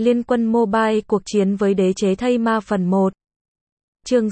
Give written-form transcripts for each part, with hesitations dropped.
Liên Quân Mobile cuộc chiến với đế chế thây ma phần 1. Chương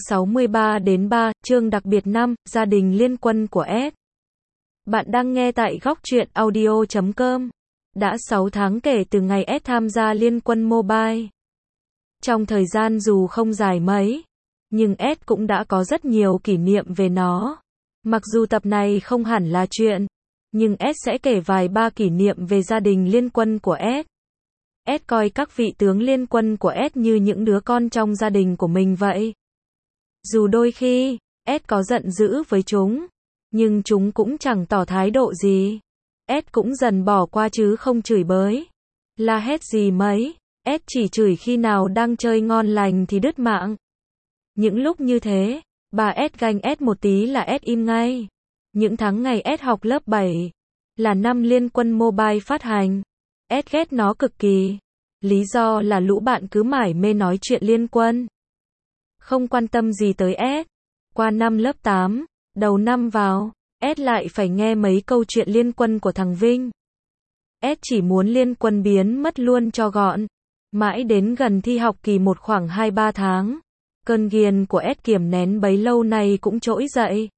63-3, chương đặc biệt 5, gia đình Liên Quân của S. Bạn đang nghe tại góc truyện audio.com. Đã 6 tháng kể từ ngày S tham gia Liên Quân Mobile. Trong thời gian dù không dài mấy, nhưng S cũng đã có rất nhiều kỷ niệm về nó. Mặc dù tập này không hẳn là chuyện, nhưng S sẽ kể vài ba kỷ niệm về gia đình Liên Quân của S. S coi các vị tướng Liên Quân của S như những đứa con trong gia đình của mình vậy. Dù đôi khi, S có giận dữ với chúng, nhưng chúng cũng chẳng tỏ thái độ gì. S cũng dần bỏ qua chứ không chửi bới, la hét gì mấy. S chỉ chửi khi nào đang chơi ngon lành thì đứt mạng. Những lúc như thế, bà S ganh S một tí là S im ngay. Những tháng ngày S học lớp 7, là năm Liên Quân Mobile phát hành, S ghét nó cực kỳ. Lý do là lũ bạn cứ mải mê nói chuyện Liên Quân, không quan tâm gì tới S. Qua năm lớp 8, đầu năm vào, S lại phải nghe mấy câu chuyện Liên Quân của thằng Vinh. S chỉ muốn Liên Quân biến mất luôn cho gọn. Mãi đến gần thi học kỳ 1 khoảng 2-3 tháng, cơn ghiền của S kiềm nén bấy lâu nay cũng trỗi dậy.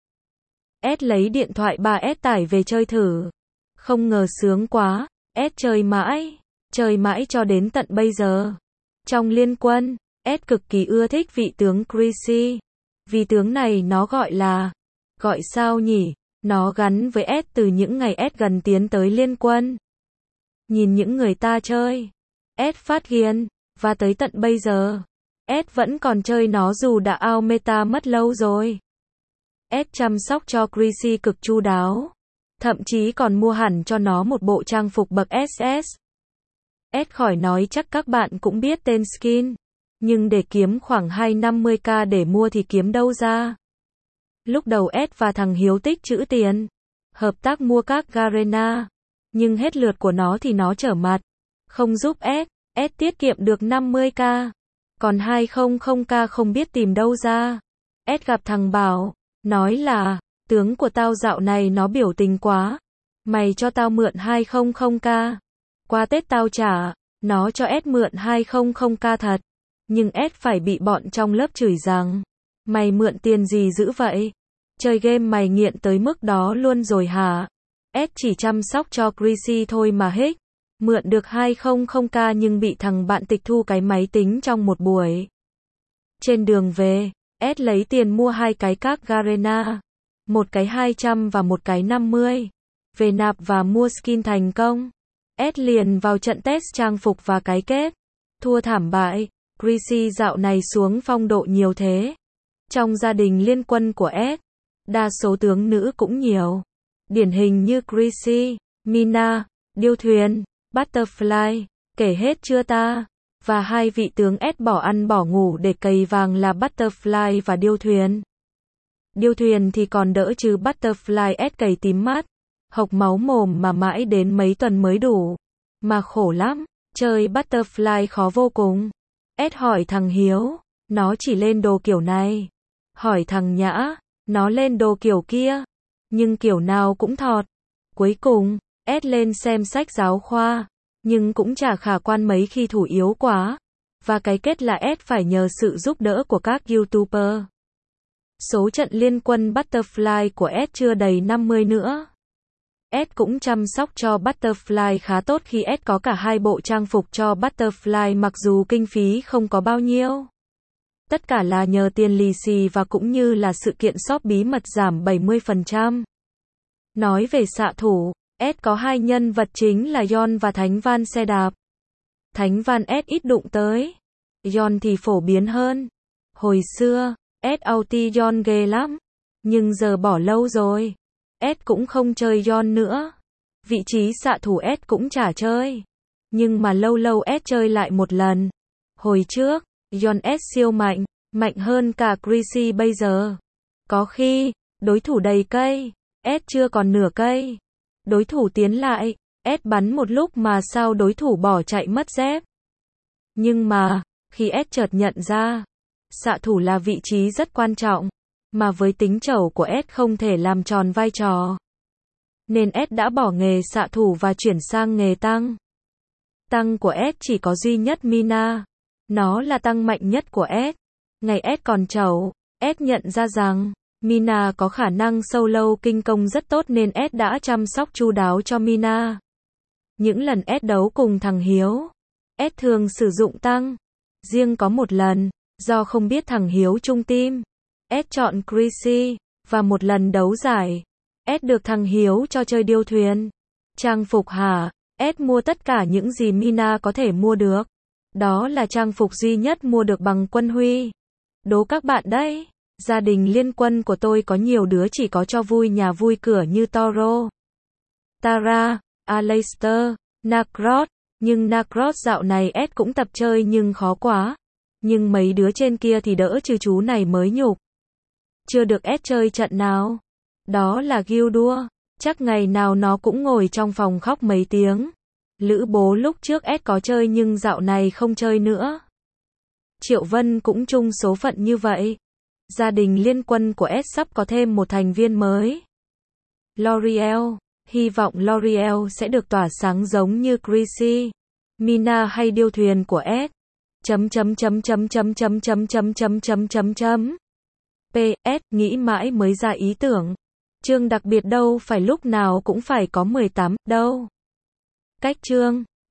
S lấy điện thoại bà S tải về chơi thử. Không ngờ sướng quá, S chơi mãi cho đến tận bây giờ. Trong Liên Quân, S cực kỳ ưa thích vị tướng Chrissy. Vì tướng này nó gọi sao nhỉ? Nó gắn với S từ những ngày S gần tiến tới Liên Quân. Nhìn những người ta chơi, S phát ghiền, và tới tận bây giờ, S vẫn còn chơi nó dù đã out meta mất lâu rồi. S chăm sóc cho Chrissy cực chu đáo, thậm chí còn mua hẳn cho nó một bộ trang phục bậc SS. S khỏi nói chắc các bạn cũng biết tên skin, nhưng để kiếm khoảng 250k để mua thì kiếm đâu ra. Lúc đầu S và thằng Hiếu tích trữ tiền, hợp tác mua các Garena, nhưng hết lượt của nó thì nó trở mặt, không giúp S tiết kiệm được 50k, còn 200k không biết tìm đâu ra. S gặp thằng Bảo, nói là, tướng của tao dạo này nó biểu tình quá, mày cho tao mượn 200k, qua Tết tao trả. Nó cho S mượn 200k thật, nhưng S phải bị bọn trong lớp chửi rằng, mày mượn tiền gì dữ vậy? Chơi game mày nghiện tới mức đó luôn rồi hả? S chỉ chăm sóc cho Chrissy thôi mà hích. Mượn được 200k nhưng bị thằng bạn tịch thu cái máy tính trong một buổi. Trên đường về, S lấy tiền mua hai cái các Garena, một cái 200 và một cái 50. Về nạp và mua skin thành công. S liền vào trận test trang phục và cái kết. Thua thảm bại. Chrissy dạo này xuống phong độ nhiều thế. Trong gia đình Liên Quân của S, đa số tướng nữ cũng nhiều. Điển hình như Chrissy, Mina, Điêu Thuyền, Butterfly, kể hết chưa ta? Và hai vị tướng S bỏ ăn bỏ ngủ để cày vàng là Butterfly và Điêu Thuyền. Điêu Thuyền thì còn đỡ chứ Butterfly S cày tím mắt, hộc máu mồm mà mãi đến mấy tuần mới đủ. Mà khổ lắm, chơi Butterfly khó vô cùng. S hỏi thằng Hiếu, nó chỉ lên đồ kiểu này. Hỏi thằng Nhã, nó lên đồ kiểu kia. Nhưng kiểu nào cũng thọt. Cuối cùng, S lên xem sách giáo khoa, nhưng cũng chả khả quan mấy khi thủ yếu quá. Và cái kết là S phải nhờ sự giúp đỡ của các YouTuber. Số trận Liên Quân Butterfly của S chưa đầy 50 nữa. S cũng chăm sóc cho Butterfly khá tốt khi S có cả hai bộ trang phục cho Butterfly mặc dù kinh phí không có bao nhiêu. Tất cả là nhờ tiền lì xì và cũng như là sự kiện shop bí mật giảm 70%. Nói về xạ thủ, S có hai nhân vật chính là Yon và Thánh Van xe đạp. Thánh Van S ít đụng tới. Yon thì phổ biến hơn. Hồi xưa, S ulti Yon ghê lắm. Nhưng giờ bỏ lâu rồi. S cũng không chơi Yon nữa. Vị trí xạ thủ S cũng chả chơi. Nhưng mà lâu lâu S chơi lại một lần. Hồi trước, Yon S siêu mạnh, mạnh hơn cả Chrissy bây giờ. Có khi, đối thủ đầy cây, S chưa còn nửa cây. Đối thủ tiến lại, S bắn một lúc mà sao đối thủ bỏ chạy mất dép. Nhưng mà, khi S chợt nhận ra, xạ thủ là vị trí rất quan trọng, mà với tính trẩu của S không thể làm tròn vai trò. Nên S đã bỏ nghề xạ thủ và chuyển sang nghề tăng. Tăng của S chỉ có duy nhất Mina. Nó là tăng mạnh nhất của S. Ngày S còn trẩu, S nhận ra rằng Mina có khả năng solo kinh công rất tốt nên S đã chăm sóc chu đáo cho Mina. Những lần S đấu cùng thằng Hiếu, S thường sử dụng tăng. Riêng có một lần, do không biết thằng Hiếu chung team, S chọn Chrissy, và một lần đấu giải, S được thằng Hiếu cho chơi điêu thuyền. Trang phục hả? S mua tất cả những gì Mina có thể mua được. Đó là trang phục duy nhất mua được bằng quân huy. Đố các bạn đấy, gia đình liên quân của tôi có nhiều đứa chỉ có cho vui nhà vui cửa như Toro, Tara, Aleister, Narcross. Nhưng Narcross dạo này S cũng tập chơi nhưng khó quá. Nhưng mấy đứa trên kia thì đỡ chứ chú này mới nhục. Chưa được S chơi trận nào. Đó là Gildur. Chắc ngày nào nó cũng ngồi trong phòng khóc mấy tiếng. Lữ bố lúc trước S có chơi nhưng dạo này không chơi nữa. Triệu Vân cũng chung số phận như vậy. Gia đình liên quân của S sắp có thêm một thành viên mới. L'Oreal. Hy vọng L'Oreal sẽ được tỏa sáng giống như Chrissy, Mina hay điêu thuyền của S. PS, nghĩ mãi mới ra ý tưởng. Chương đặc biệt đâu phải lúc nào cũng phải có 18, đâu. Cách chương